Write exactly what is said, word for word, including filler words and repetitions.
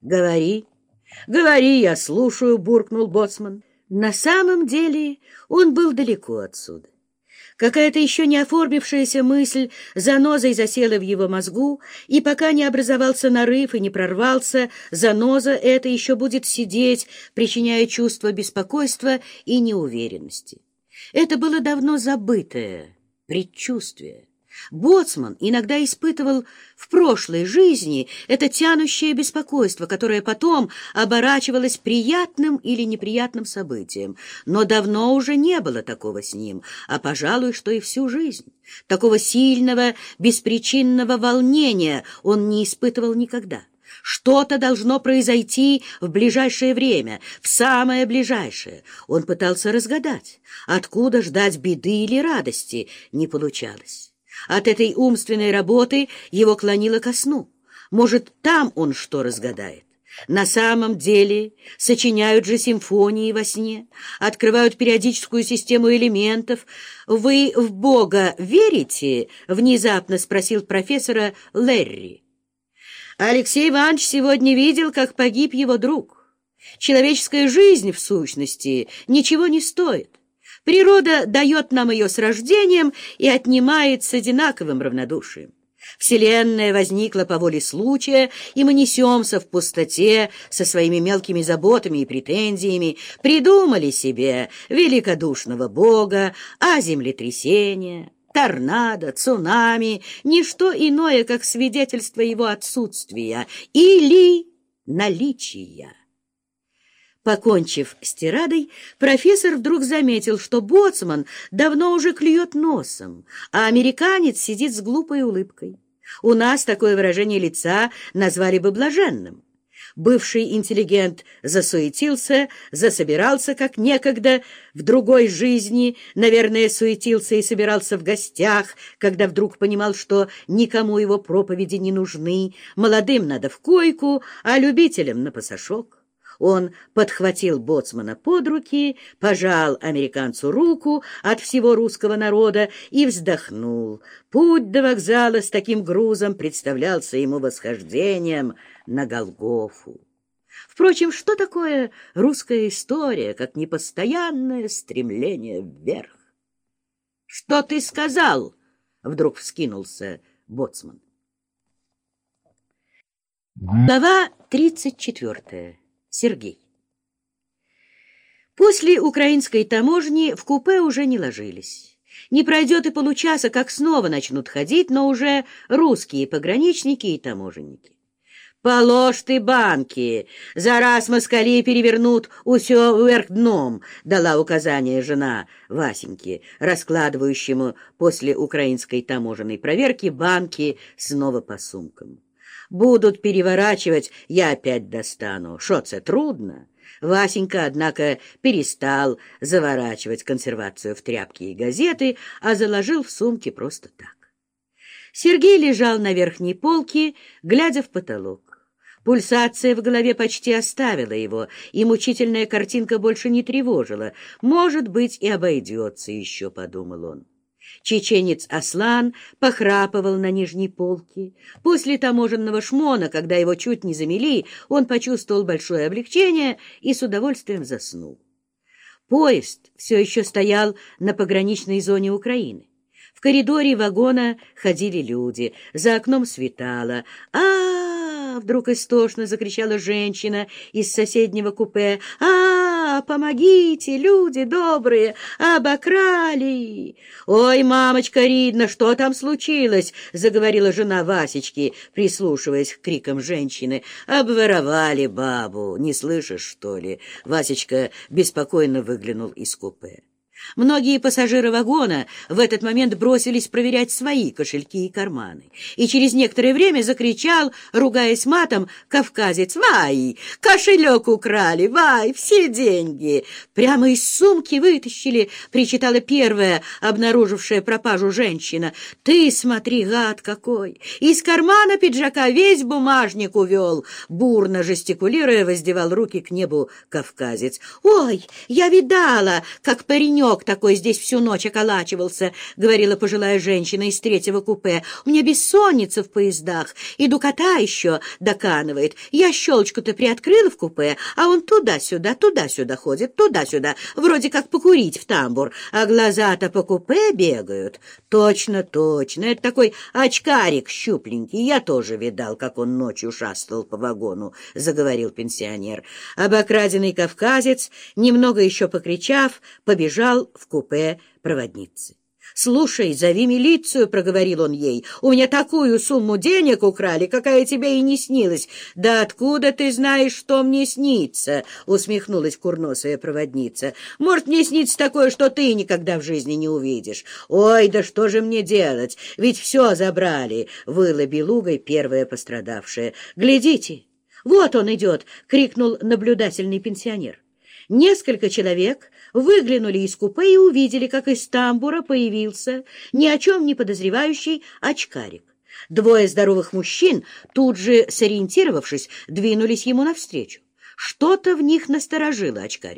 Говори, говори, я слушаю, буркнул боцман. На самом деле он был далеко отсюда. Какая-то еще не оформившаяся мысль занозой засела в его мозгу, и пока не образовался нарыв и не прорвался, заноза эта еще будет сидеть, причиняя чувство беспокойства и неуверенности. Это было давно забытое предчувствие. Боцман иногда испытывал в прошлой жизни это тянущее беспокойство, которое потом оборачивалось приятным или неприятным событием. Но давно уже не было такого с ним, а, пожалуй, что и всю жизнь. Такого сильного, беспричинного волнения он не испытывал никогда. Что-то должно произойти в ближайшее время, в самое ближайшее. Он пытался разгадать, откуда ждать беды или радости, не получалось. От этой умственной работы его клонило ко сну. Может, там он что разгадает? На самом деле сочиняют же симфонии во сне, открывают периодическую систему элементов. «Вы в Бога верите?» — внезапно спросил профессора Лерри. Алексей Иванович сегодня видел, как погиб его друг. Человеческая жизнь, в сущности, ничего не стоит. Природа дает нам ее с рождением и отнимает с одинаковым равнодушием. Вселенная возникла по воле случая, и мы несемся в пустоте со своими мелкими заботами и претензиями, придумали себе великодушного Бога, а землетрясения, торнадо, цунами — ничто иное, как свидетельство его отсутствия или наличия. Покончив с тирадой, профессор вдруг заметил, что боцман давно уже клюет носом, а американец сидит с глупой улыбкой. У нас такое выражение лица назвали бы блаженным. Бывший интеллигент засуетился, засобирался, как некогда в другой жизни, наверное, суетился и собирался в гостях, когда вдруг понимал, что никому его проповеди не нужны, молодым надо в койку, а любителям на пасашок. Он подхватил боцмана под руки, пожал американцу руку от всего русского народа и вздохнул. Путь до вокзала с таким грузом представлялся ему восхождением на Голгофу. Впрочем, что такое русская история, как непостоянное стремление вверх? — Что ты сказал? — вдруг вскинулся боцман. Глава тридцать четвертая. Сергей. После украинской таможни в купе уже не ложились. Не пройдет и получаса, как снова начнут ходить, но уже русские пограничники и таможенники. «Положь ты банки, за раз москали перевернут усё вверх дном», — дала указание жена Васеньке, раскладывающему после украинской таможенной проверки банки снова по сумкам. «Будут переворачивать, я опять достану. Шо це трудно?» Васенька, однако, перестал заворачивать консервацию в тряпки и газеты, а заложил в сумки просто так. Сергей лежал на верхней полке, глядя в потолок. Пульсация в голове почти оставила его, и мучительная картинка больше не тревожила. «Может быть, и обойдется еще», — подумал он. Чеченец Аслан похрапывал на нижней полке. После таможенного шмона, когда его чуть не замели, он почувствовал большое облегчение и с удовольствием заснул. Поезд все еще стоял на пограничной зоне Украины. В коридоре вагона ходили люди, за окном светало. «А-а-а!» — вдруг истошно закричала женщина из соседнего купе. «А-а-а! Помогите, люди добрые! Обокрали!» «Ой, мамочка Ридна, что там случилось?» — заговорила жена Васечки, прислушиваясь к крикам женщины. «Обворовали бабу, не слышишь, что ли?» Васечка беспокойно выглянул из купе. Многие пассажиры вагона в этот момент бросились проверять свои кошельки и карманы. И через некоторое время закричал, ругаясь матом, кавказец: «Вай! Кошелек украли! Вай! Все деньги!» «Прямо из сумки вытащили!» — причитала первая, обнаружившая пропажу женщина. «Ты смотри, гад какой! Из кармана пиджака весь бумажник увел!» Бурно жестикулируя, воздевал руки к небу кавказец. «Ой, я видала, как паренек «Сынок такой здесь всю ночь околачивался», — говорила пожилая женщина из третьего купе. «У меня бессонница в поездах, и дукота еще доканывает. Я щелочку-то приоткрыла в купе, а он туда-сюда, туда-сюда ходит, туда-сюда, вроде как покурить в тамбур, а глаза-то по купе бегают». «Точно, точно, это такой очкарик щупленький, я тоже видал, как он ночью шастал по вагону», — заговорил пенсионер. Обокраденный кавказец, немного еще покричав, побежал в купе проводницы. «Слушай, зови милицию», — проговорил он ей. «У меня такую сумму денег украли, какая тебе и не снилась». «Да откуда ты знаешь, что мне снится?» — усмехнулась курносая проводница. «Может, мне снится такое, что ты никогда в жизни не увидишь». «Ой, да что же мне делать? Ведь все забрали», — выла белугой первая пострадавшая. «Глядите, вот он идет», — крикнул наблюдательный пенсионер. Несколько человек выглянули из купе и увидели, как из тамбура появился ни о чем не подозревающий очкарик. Двое здоровых мужчин, тут же сориентировавшись, двинулись ему навстречу. Что-то в них насторожило очкарика.